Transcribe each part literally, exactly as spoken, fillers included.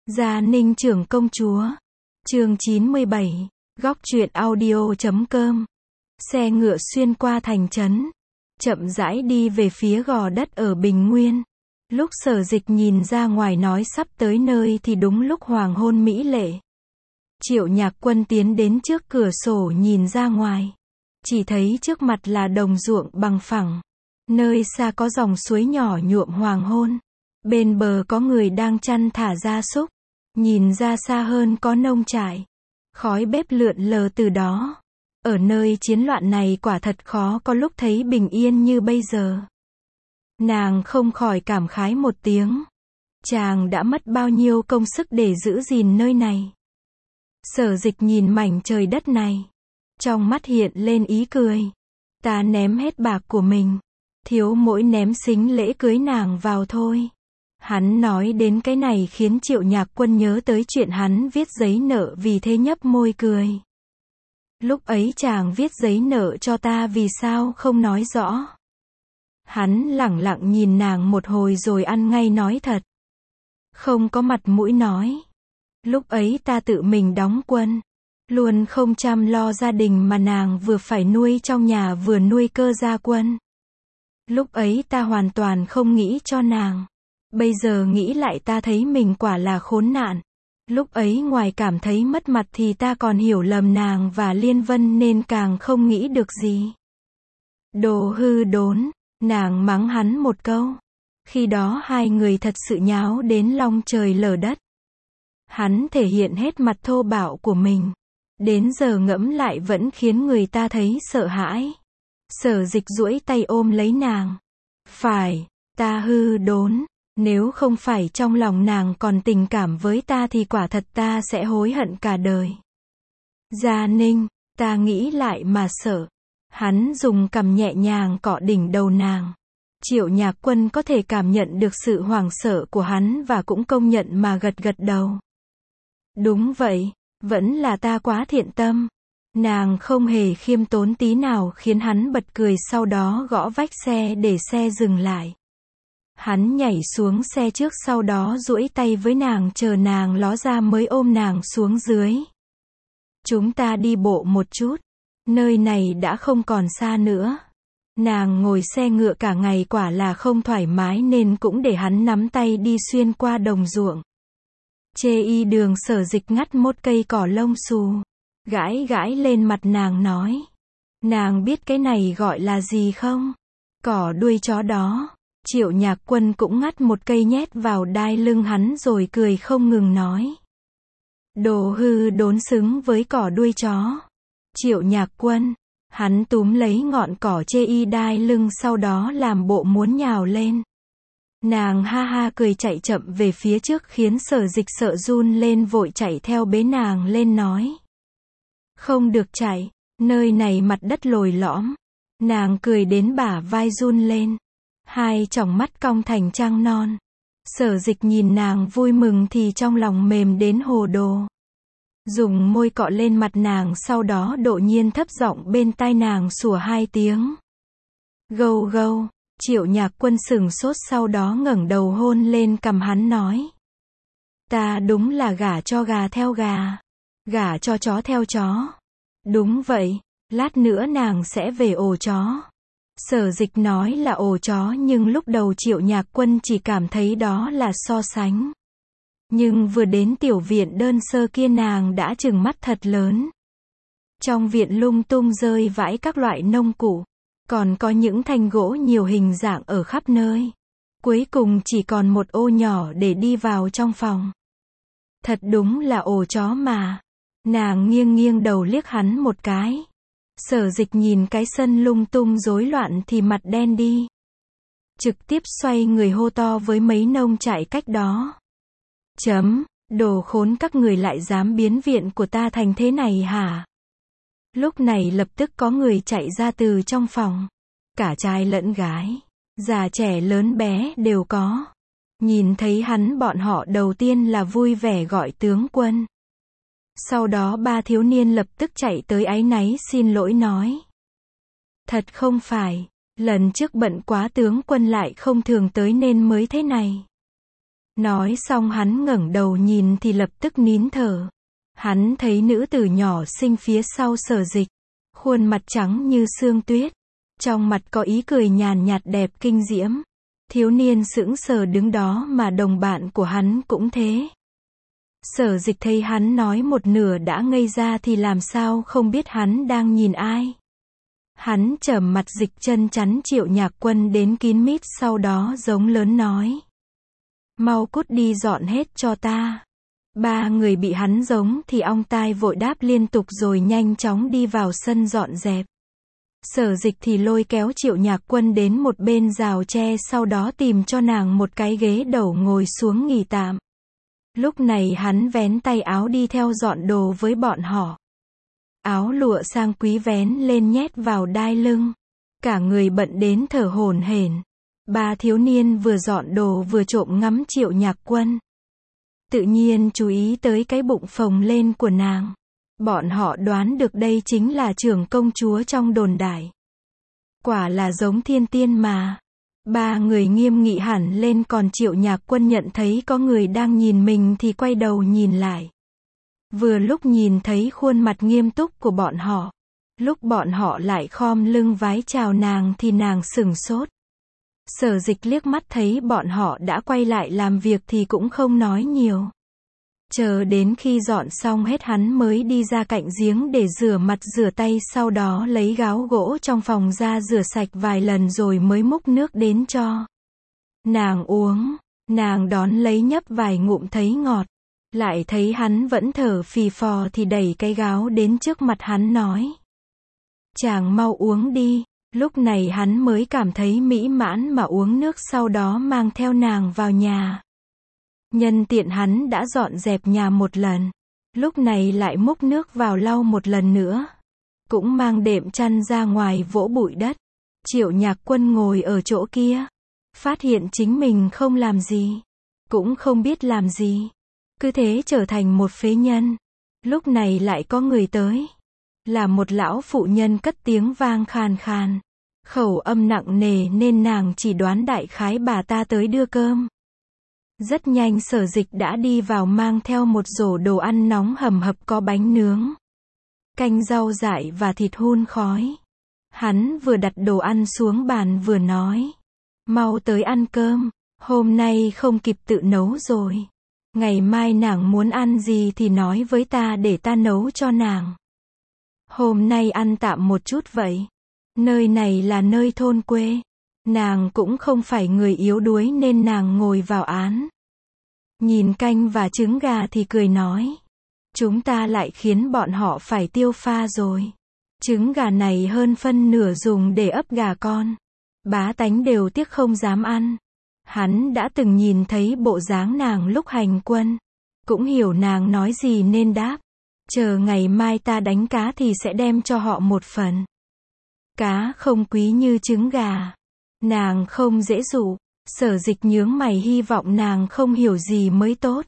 Gia Ninh trưởng công chúa. Chương chín mươi bảy. Góc truyện audio chấm com. Xe ngựa xuyên qua thành trấn, chậm rãi đi về phía gò đất ở Bình Nguyên. Lúc Sở Dịch nhìn ra ngoài nói sắp tới nơi thì đúng lúc hoàng hôn mỹ lệ. Triệu Nhạc Quân tiến đến trước cửa sổ nhìn ra ngoài. Chỉ thấy trước mặt là đồng ruộng bằng phẳng. Nơi xa có dòng suối nhỏ nhuộm hoàng hôn. Bên bờ có người đang chăn thả gia súc. Nhìn ra xa hơn có nông trại. Khói bếp lượn lờ từ đó. Ở nơi chiến loạn này quả thật khó có lúc thấy bình yên như bây giờ. Nàng không khỏi cảm khái một tiếng. Chàng đã mất bao nhiêu công sức để giữ gìn nơi này. Sở Dịch nhìn mảnh trời đất này. Trong mắt hiện lên ý cười. Ta ném hết bạc của mình. Thiếu mỗi ném xính lễ cưới nàng vào thôi. Hắn nói đến cái này khiến Triệu Nhạc Quân nhớ tới chuyện hắn viết giấy nợ, vì thế nhấp môi cười. Lúc ấy chàng viết giấy nợ cho ta vì sao không nói rõ. Hắn lẳng lặng nhìn nàng một hồi rồi ăn ngay nói thật. Không có mặt mũi nói. Lúc ấy ta tự mình đóng quân. Luôn không chăm lo gia đình mà nàng vừa phải nuôi trong nhà vừa nuôi Cơ Gia Quân. Lúc ấy ta hoàn toàn không nghĩ cho nàng. Bây giờ nghĩ lại ta thấy mình quả là khốn nạn. Lúc ấy ngoài cảm thấy mất mặt thì ta còn hiểu lầm nàng và Liên Vân nên càng không nghĩ được gì. Đồ hư đốn, nàng mắng hắn một câu. Khi đó hai người thật sự nháo đến long trời lở đất. Hắn thể hiện hết mặt thô bạo của mình. Đến giờ ngẫm lại vẫn khiến người ta thấy sợ hãi. Sở Dịch duỗi tay ôm lấy nàng. Phải, ta hư đốn. Nếu không phải trong lòng nàng còn tình cảm với ta thì quả thật ta sẽ hối hận cả đời. Gia Ninh, ta nghĩ lại mà sợ. Hắn dùng cằm nhẹ nhàng cọ đỉnh đầu nàng. Triệu Nhạc Quân có thể cảm nhận được sự hoảng sợ của hắn và cũng công nhận mà gật gật đầu. Đúng vậy, vẫn là ta quá thiện tâm. Nàng không hề khiêm tốn tí nào khiến hắn bật cười, sau đó gõ vách xe để xe dừng lại. Hắn nhảy xuống xe trước, sau đó duỗi tay với nàng chờ nàng ló ra mới ôm nàng xuống dưới. Chúng ta đi bộ một chút. Nơi này đã không còn xa nữa. Nàng ngồi xe ngựa cả ngày quả là không thoải mái nên cũng để hắn nắm tay đi xuyên qua đồng ruộng. Chê y đường Sở Dịch ngắt một cây cỏ lông xù. Gãi gãi lên mặt nàng nói. Nàng biết cái này gọi là gì không? Cỏ đuôi chó đó. Triệu Nhạc Quân cũng ngắt một cây nhét vào đai lưng hắn rồi cười không ngừng nói. Đồ hư đốn xứng với cỏ đuôi chó. Triệu Nhạc Quân. Hắn túm lấy ngọn cỏ chê y đai lưng, sau đó làm bộ muốn nhào lên. Nàng ha ha cười chạy chậm về phía trước khiến Sở Dịch sợ run lên, vội chạy theo bế nàng lên nói. Không được chạy, nơi này mặt đất lồi lõm. Nàng cười đến bả vai run lên. Hai tròng mắt cong thành trăng non. Sở Dịch nhìn nàng vui mừng thì trong lòng mềm đến hồ đồ. Dùng môi cọ lên mặt nàng, sau đó đột nhiên thấp giọng bên tai nàng sủa hai tiếng. Gâu gâu. Triệu Nhạc Quân sửng sốt, sau đó ngẩng đầu hôn lên cằm hắn nói. Ta đúng là gả cho gà theo gà. Gả cho chó theo chó. Đúng vậy, lát nữa nàng sẽ về ổ chó. Sở Dịch nói là ổ chó nhưng lúc đầu Triệu Nhạc Quân chỉ cảm thấy đó là so sánh. Nhưng vừa đến tiểu viện đơn sơ kia nàng đã trừng mắt thật lớn. Trong viện lung tung rơi vãi các loại nông cụ. Còn có những thanh gỗ nhiều hình dạng ở khắp nơi. Cuối cùng chỉ còn một ô nhỏ để đi vào trong phòng. Thật đúng là ổ chó mà. Nàng nghiêng nghiêng đầu liếc hắn một cái. Sở Dịch nhìn cái sân lung tung rối loạn thì mặt đen đi. Trực tiếp xoay người hô to với mấy nông trại cách đó. Chấm, đồ khốn, các người lại dám biến viện của ta thành thế này hả? Lúc này lập tức có người chạy ra từ trong phòng. Cả trai lẫn gái, già trẻ lớn bé đều có. Nhìn thấy hắn, bọn họ đầu tiên là vui vẻ gọi tướng quân. Sau đó ba thiếu niên lập tức chạy tới áy náy xin lỗi nói. Thật không phải, lần trước bận quá tướng quân lại không thường tới nên mới thế này. Nói xong hắn ngẩng đầu nhìn thì lập tức nín thở. Hắn thấy nữ tử nhỏ xinh phía sau Sở Dịch. Khuôn mặt trắng như sương tuyết. Trong mặt có ý cười nhàn nhạt đẹp kinh diễm. Thiếu niên sững sờ đứng đó mà đồng bạn của hắn cũng thế. Sở Dịch thấy hắn nói một nửa đã ngây ra thì làm sao không biết hắn đang nhìn ai. Hắn trầm mặt dịch chân chắn Triệu Nhạc Quân đến kín mít, sau đó giống lớn nói. Mau cút đi dọn hết cho ta. Ba người bị hắn giống thì ong tai vội đáp liên tục rồi nhanh chóng đi vào sân dọn dẹp. Sở Dịch thì lôi kéo Triệu Nhạc Quân đến một bên rào tre, sau đó tìm cho nàng một cái ghế đầu ngồi xuống nghỉ tạm. Lúc này hắn vén tay áo đi theo dọn đồ với bọn họ. Áo lụa sang quý vén lên nhét vào đai lưng. Cả người bận đến thở hổn hển. Ba thiếu niên vừa dọn đồ vừa trộm ngắm Triệu Nhạc Quân. Tự nhiên chú ý tới cái bụng phồng lên của nàng. Bọn họ đoán được đây chính là trưởng công chúa trong đồn đại. Quả là giống thiên tiên mà. Ba người nghiêm nghị hẳn lên, còn Triệu Nhạc Quân nhận thấy có người đang nhìn mình thì quay đầu nhìn lại. Vừa lúc nhìn thấy khuôn mặt nghiêm túc của bọn họ. Lúc bọn họ lại khom lưng vái chào nàng thì nàng sửng sốt. Sở Dịch liếc mắt thấy bọn họ đã quay lại làm việc thì cũng không nói nhiều. Chờ đến khi dọn xong hết hắn mới đi ra cạnh giếng để rửa mặt rửa tay, sau đó lấy gáo gỗ trong phòng ra rửa sạch vài lần rồi mới múc nước đến cho nàng uống. Nàng đón lấy nhấp vài ngụm thấy ngọt. Lại thấy hắn vẫn thở phì phò thì đẩy cái gáo đến trước mặt hắn nói. Chàng mau uống đi. Lúc này hắn mới cảm thấy mỹ mãn mà uống nước, sau đó mang theo nàng vào nhà. Nhân tiện hắn đã dọn dẹp nhà một lần. Lúc này lại múc nước vào lau một lần nữa. Cũng mang đệm chăn ra ngoài vỗ bụi đất. Triệu Nhạc Quân ngồi ở chỗ kia. Phát hiện chính mình không làm gì. Cũng không biết làm gì. Cứ thế trở thành một phế nhân. Lúc này lại có người tới. Là một lão phụ nhân cất tiếng vang khàn khàn. Khẩu âm nặng nề nên nàng chỉ đoán đại khái bà ta tới đưa cơm. Rất nhanh Sở Dịch đã đi vào mang theo một rổ đồ ăn nóng hầm hập, có bánh nướng, canh rau dại và thịt hun khói. Hắn vừa đặt đồ ăn xuống bàn vừa nói. Mau tới ăn cơm, hôm nay không kịp tự nấu rồi. Ngày mai nàng muốn ăn gì thì nói với ta để ta nấu cho nàng. Hôm nay ăn tạm một chút vậy. Nơi này là nơi thôn quê. Nàng cũng không phải người yếu đuối nên nàng ngồi vào án. Nhìn canh và trứng gà thì cười nói. Chúng ta lại khiến bọn họ phải tiêu pha rồi. Trứng gà này hơn phân nửa dùng để ấp gà con. Bá tánh đều tiếc không dám ăn. Hắn đã từng nhìn thấy bộ dáng nàng lúc hành quân. Cũng hiểu nàng nói gì nên đáp. Chờ ngày mai ta đánh cá thì sẽ đem cho họ một phần. Cá không quý như trứng gà. Nàng không dễ dụ. Sở Dịch nhướng mày, hy vọng nàng không hiểu gì mới tốt.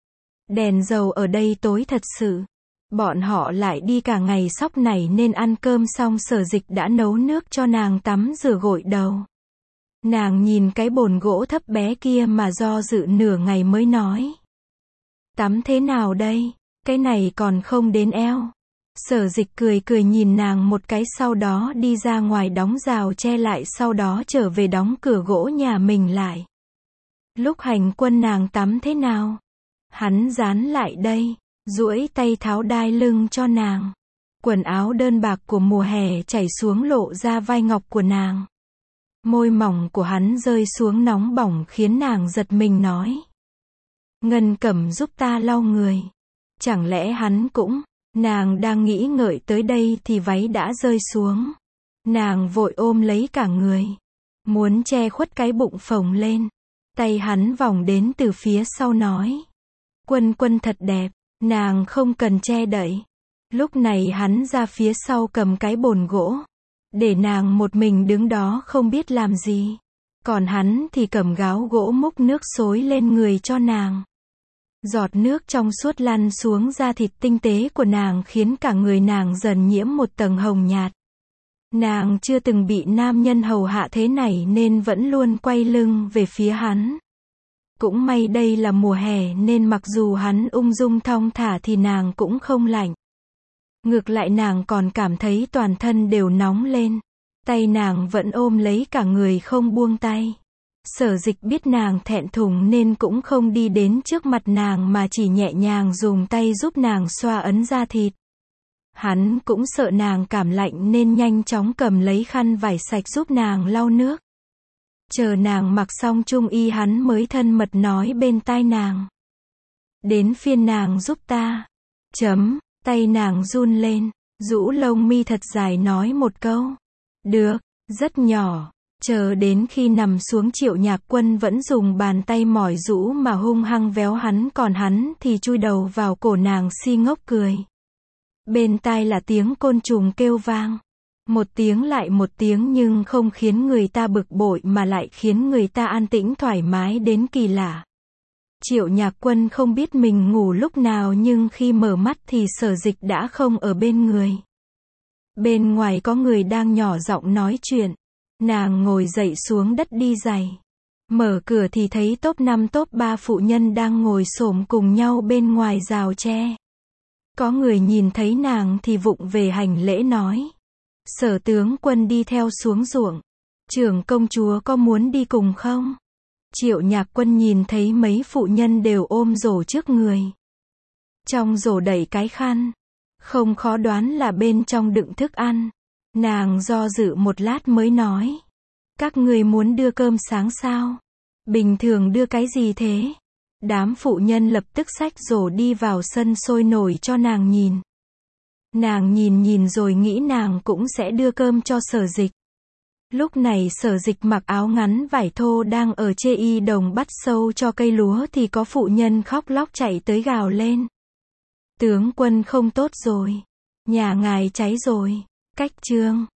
Đèn dầu ở đây tối thật sự. Bọn họ lại đi cả ngày sóc này nên ăn cơm xong Sở Dịch đã nấu nước cho nàng tắm rửa gội đầu. Nàng nhìn cái bồn gỗ thấp bé kia mà do dự nửa ngày mới nói. Tắm thế nào đây? Cái này còn không đến eo. Sở Dịch cười cười nhìn nàng một cái, sau đó đi ra ngoài đóng rào che lại, sau đó trở về đóng cửa gỗ nhà mình lại. Lúc hành quân nàng tắm thế nào? Hắn dán lại đây, duỗi tay tháo đai lưng cho nàng. Quần áo đơn bạc của mùa hè chảy xuống lộ ra vai ngọc của nàng. Môi mỏng của hắn rơi xuống nóng bỏng khiến nàng giật mình nói. Ngân Cẩm giúp ta lau người. Chẳng lẽ hắn cũng... Nàng đang nghĩ ngợi tới đây thì váy đã rơi xuống. Nàng vội ôm lấy cả người. Muốn che khuất cái bụng phồng lên. Tay hắn vòng đến từ phía sau nói. Quân Quân thật đẹp. Nàng không cần che đậy. Lúc này hắn ra phía sau cầm cái bồn gỗ. Để nàng một mình đứng đó không biết làm gì. Còn hắn thì cầm gáo gỗ múc nước xối lên người cho nàng. Giọt nước trong suốt lăn xuống da thịt tinh tế của nàng khiến cả người nàng dần nhiễm một tầng hồng nhạt. Nàng chưa từng bị nam nhân hầu hạ thế này nên vẫn luôn quay lưng về phía hắn. Cũng may đây là mùa hè nên mặc dù hắn ung dung thong thả thì nàng cũng không lạnh. Ngược lại nàng còn cảm thấy toàn thân đều nóng lên. Tay nàng vẫn ôm lấy cả người không buông tay. Sở Dịch biết nàng thẹn thùng nên cũng không đi đến trước mặt nàng mà chỉ nhẹ nhàng dùng tay giúp nàng xoa ấn da thịt. Hắn cũng sợ nàng cảm lạnh nên nhanh chóng cầm lấy khăn vải sạch giúp nàng lau nước. Chờ nàng mặc xong trung y hắn mới thân mật nói bên tai nàng. Đến phiên nàng giúp ta. Chấm, tay nàng run lên, rũ lông mi thật dài nói một câu. Được, rất nhỏ. Chờ đến khi nằm xuống Triệu Nhạc Quân vẫn dùng bàn tay mỏi rũ mà hung hăng véo hắn, còn hắn thì chui đầu vào cổ nàng si ngốc cười. Bên tai là tiếng côn trùng kêu vang. Một tiếng lại một tiếng nhưng không khiến người ta bực bội mà lại khiến người ta an tĩnh thoải mái đến kỳ lạ. Triệu Nhạc Quân không biết mình ngủ lúc nào nhưng khi mở mắt thì Sở Dịch đã không ở bên người. Bên ngoài có người đang nhỏ giọng nói chuyện. Nàng ngồi dậy xuống đất đi giày. Mở cửa thì thấy top năm top ba phụ nhân đang ngồi xổm cùng nhau bên ngoài rào tre. Có người nhìn thấy nàng thì vụng về hành lễ nói. Sở tướng quân đi theo xuống ruộng. Trưởng công chúa có muốn đi cùng không? Triệu Nhạc Quân nhìn thấy mấy phụ nhân đều ôm rổ trước người. Trong rổ đầy cái khăn. Không khó đoán là bên trong đựng thức ăn. Nàng do dự một lát mới nói. Các người muốn đưa cơm sáng sao? Bình thường đưa cái gì thế? Đám phụ nhân lập tức xách rổ đi vào sân sôi nổi cho nàng nhìn. Nàng nhìn nhìn rồi nghĩ nàng cũng sẽ đưa cơm cho Sở Dịch. Lúc này Sở Dịch mặc áo ngắn vải thô đang ở chê y đồng bắt sâu cho cây lúa thì có phụ nhân khóc lóc chạy tới gào lên. Tướng quân không tốt rồi. Nhà ngài cháy rồi. Cách chương